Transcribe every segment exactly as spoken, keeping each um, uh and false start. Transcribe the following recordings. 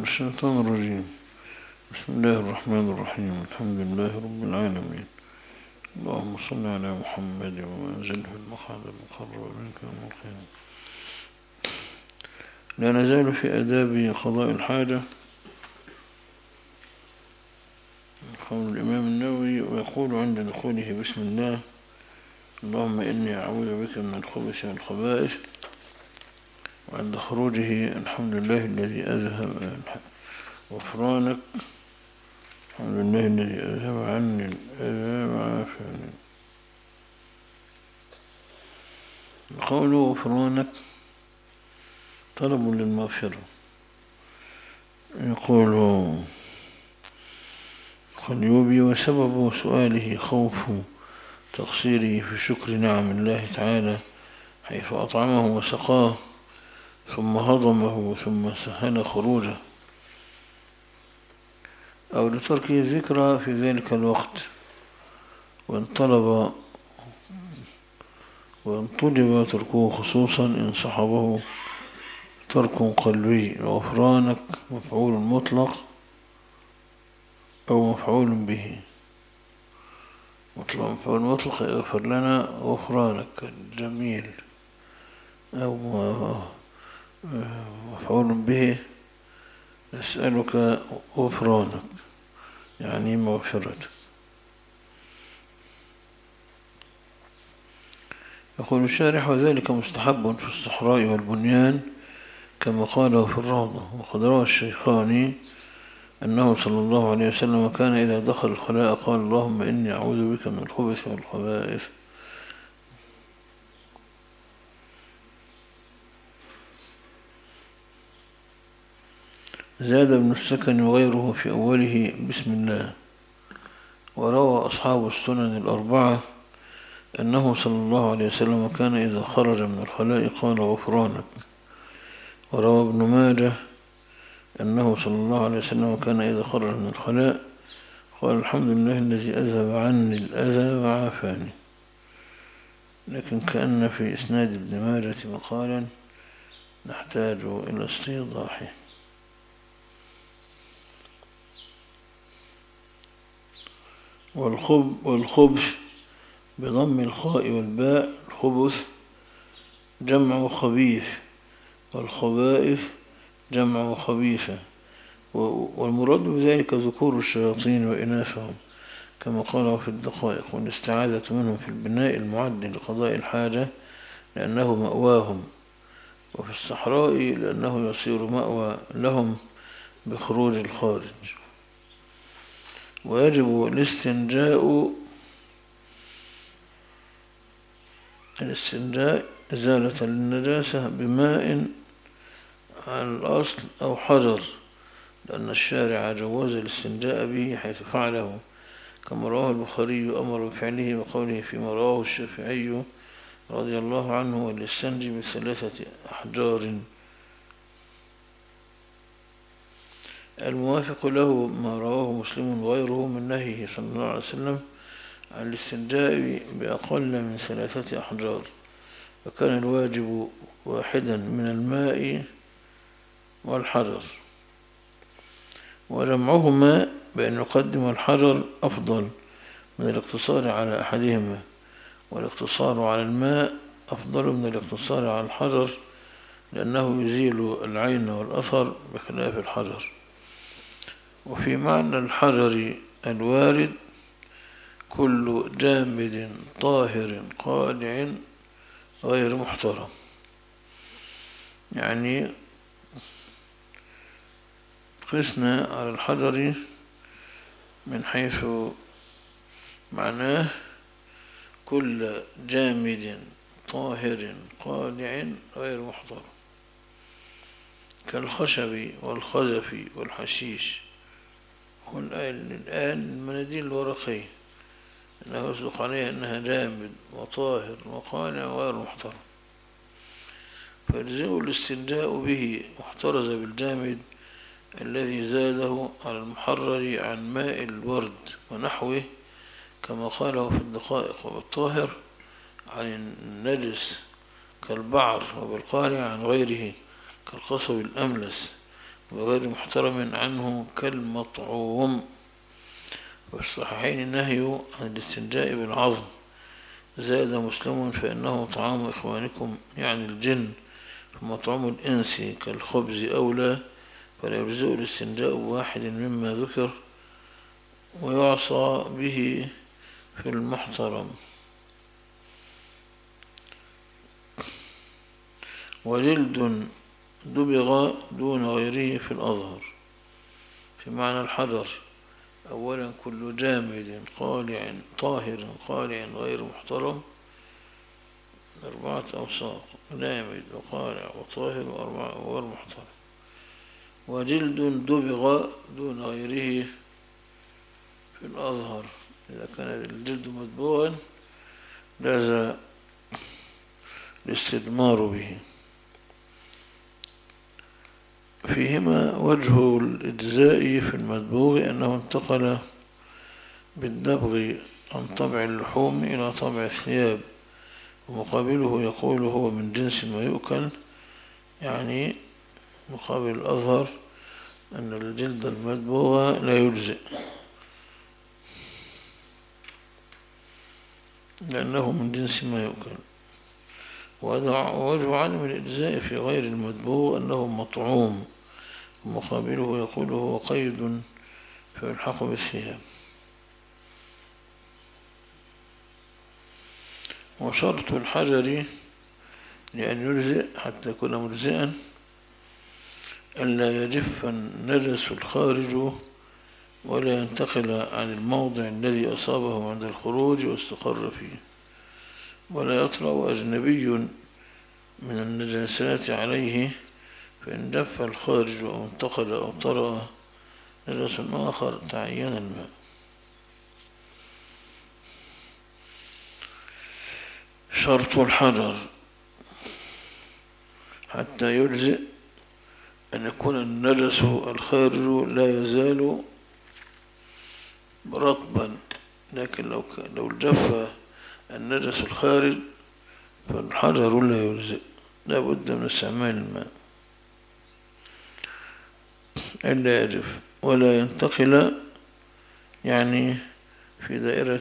الشيطان الرجيم. بسم الله الرحمن الرحيم. الحمد لله رب العالمين. اللهم صل على محمد وأنزله المقعد المقرب منك يوم القيامة. لا نزال في آداب قضاء الحاجة. قول الإمام النووي ويقول عند دخوله بسم الله اللهم إني أعوذ بك من الخبث والخبائث، وعند خروجه الحمد لله الذي أذهب غفرانك، الحمد لله الذي أذهب عني الأذى وعافاني. قوله غفرانك طلب للمغفرة. يقول القليوبي وسبب سؤاله خوف تقصيره في شكر نعم الله تعالى حيث أطعمه وسقاه ثم هضمه ثم سهل خروجه، أو لتركه الذكرى في ذلك الوقت، وإن طلب وإن طلب تركه خصوصا إن صحبه ترك قلبي. وغفرانك مفعول مطلق أو مفعول به. مفعول مطلق يغفر لنا غفرانك جميل، أو مفعول به نسألك غفرانك يعني مغفرتك. يقول الشارح وذلك مستحب في الصحراء والبنيان كما قاله في الروضة. وقد روى الشيخاني أنه صلى الله عليه وسلم كان إذا دخل الخلاء قال اللهم إني أعوذ بك من الخبث والخبائث. زاد ابن السكن وغيره في أوله بسم الله. وروى أصحاب السنن الأربعة أنه صلى الله عليه وسلم كان إذا خرج من الخلاء قال غفرانك. وروى ابن ماجه أنه صلى الله عليه وسلم كان إذا خرج من الخلاء قال الحمد لله الذي أذهب عني الأذى وعافاني. لكن كأن في إسناد ابن ماجه مقالا نحتاج إلى استيضاحه. والخب والخبث بضم الخاء والباء الخبث جمع خبيث، والخبائث جمع خبيثة، والمراد بذلك ذكور الشياطين وإناثهم كما قاله في الدقائق. والاستعاذة منهم في البناء المعد لقضاء الحاجة لأنه مأواهم، وفي الصحراء لأنه يصير مأوى لهم بخروج الخارج. ويجب الاستنجاء الاستنجاء إزالة للنجاسة بماء على الأصل أو حجر، لأن الشارع جوز الاستنجاء به حيث فعله كما رواه البخاري أمر بفعله وقوله فيما رواه الشافعي رضي الله عنه وليستنجي بثلاثة أحجار. الموافق له ما رواه مسلم وغيره من نهيه صلى الله عليه وسلم عن الاستنجاء بأقل من ثلاثة أحجار، فكان الواجب واحدا من الماء والحجر، وجمعهما بأن يقدم الحجر أفضل من الاقتصار على أحدهما، والاقتصار على الماء أفضل من الاقتصار على الحجر لأنه يزيل العين والأثر بخلاف الحجر. وفي معنى الحجر الوارد كل جامد طاهر قادع غير محترم، يعني قسنا على الحجر من حيث معناه كل جامد طاهر قادع غير محترم كالخشب والخزف والحشيش. الآن المناديل الورقية أنه يصدق عليها أنها جامد وطاهر وقانع غير محترم، فيلزم الاستنجاء به واحترز بالجامد الذي زاده على المحرر عن ماء الورد ونحوه كما قاله في الدقائق. وبالطاهر عن النجس كالبعر، وبالقانع عن غيره كالقصب الأملس وغير محترم عنه كالمطعوم. وفي الصحيحين النهي عن الاستنجاء بالعظم. زاد مسلم فإنه طعام إخوانكم يعني الجن، فمطعوم الإنس كالخبز أولى، فلا يجزئ الاستنجاء بواحد مما ذكر، ويعصى به في المحترم. وجلد دبغ دون غيره في الأظهر، في معنى الحجر. أولا كل جامد قالع طاهر قالع غير محترم أربعة أوساق: جامد وقالع وطاهر وغير محترم. وجلد دبغ دون غيره في الأظهر، إذا كان الجلد مدبوغا جاز الاستدمار به. فيهما وجه الإجزاء في المدبوغ أنه انتقل بالدبغ عن طبع اللحوم إلى طبع الثياب، ومقابله يقول هو من جنس ما يؤكل، يعني مقابل الأظهر أن الجلد المدبوغ لا يجزئ لأنه من جنس ما يؤكل. ووجه عدم الإجزاء في غير المدبوغ أنه مطعوم، ومقابله يقول هو قيد فيلحق بالثياب. وشرط الحجر لأن يجزئ حتى يكون مجزئا ألا يجف النجس الخارج ولا ينتقل عن الموضع الذي أصابه عند الخروج واستقر فيه، ولا يطرأ أجنبي من النجاسات عليه، فإن جف الخارج أو انتقل أو طرأ نجس آخر تعين الماء. شرط الحجر حتى يجزئ أن يكون النجس الخارج لا يزال رطبا، لكن لو لو جف النجس الخارج فالحجر لا يجزئ، لا بد من استعمال الماء إلا يجف ولا ينتقل، يعني في دائرة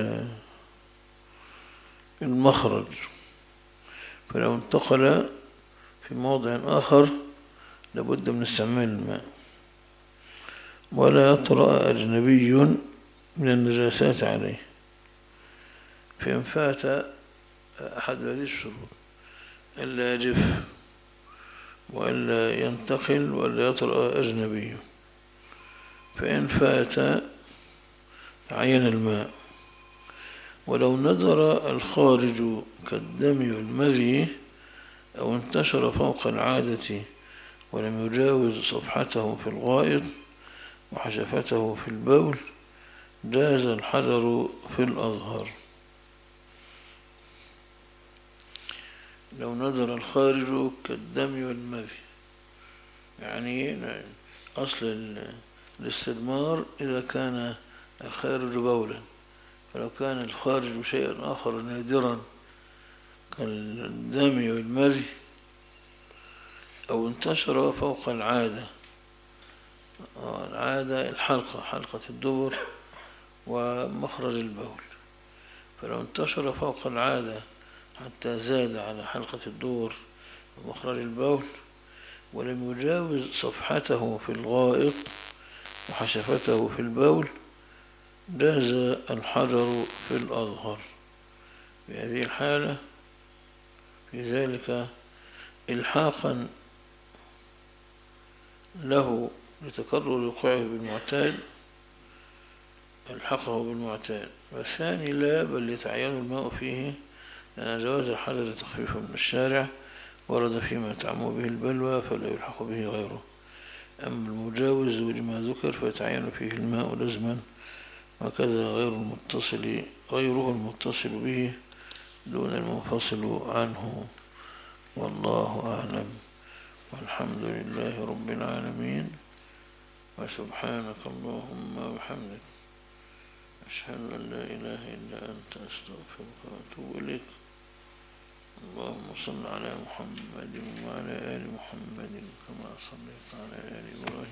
المخرج، فلو انتقل في موضع آخر لابد من استعمال الماء. ولا يطرأ أجنبي من النجاسات عليه، فإن فات أحد هذه الشروط ألا يجف وألا ينتقل وألا يطرأ أجنبي، فإن فات تعين الماء. ولو نذر الخارج كالدم والمذي أو انتشر فوق العادة ولم يجاوز صفحته في الغائط وحشفته في البول جاز الحجر في الأظهر. لو نذر الخارج كالدم والمذي، يعني أصل الاستدمار إذا كان الخارج بولا، فلو كان الخارج شيئا آخر نادرا كالدم والمذي أو انتشر فوق العادة، العادة الحلقة حلقة الدبر ومخرج البول، فلو انتشر فوق العادة حتى زاد على حلقة الدبر ومخرج البول ولم يجاوز صفحته في الغائط وحشفته في البول جاز الحجر في الأظهر. في هذه الحالة في ذلك إلحاقا له لتكرر وقوعه بالمعتاد الحقه بالمعتاد، والثاني لا، بل يتعين الماء فيه، لأن جواز الحجر تخفيف من الشارع ورد فيما تعم به البلوى فلا يلحق به غيره. أما المجاوز لما ذكر فيتعين فيه الماء لزما، وكذا غير المتصل غيره المتصل به دون المنفصل عنه. والله أعلم، والحمد لله رب العالمين، وسبحانك اللهم وبحمدك أشهد أن لا إله إلا أنت أستغفرك وأتوب إليك. اللهم صل على محمد وعلى آل محمد كما صليت على آل إبراهيم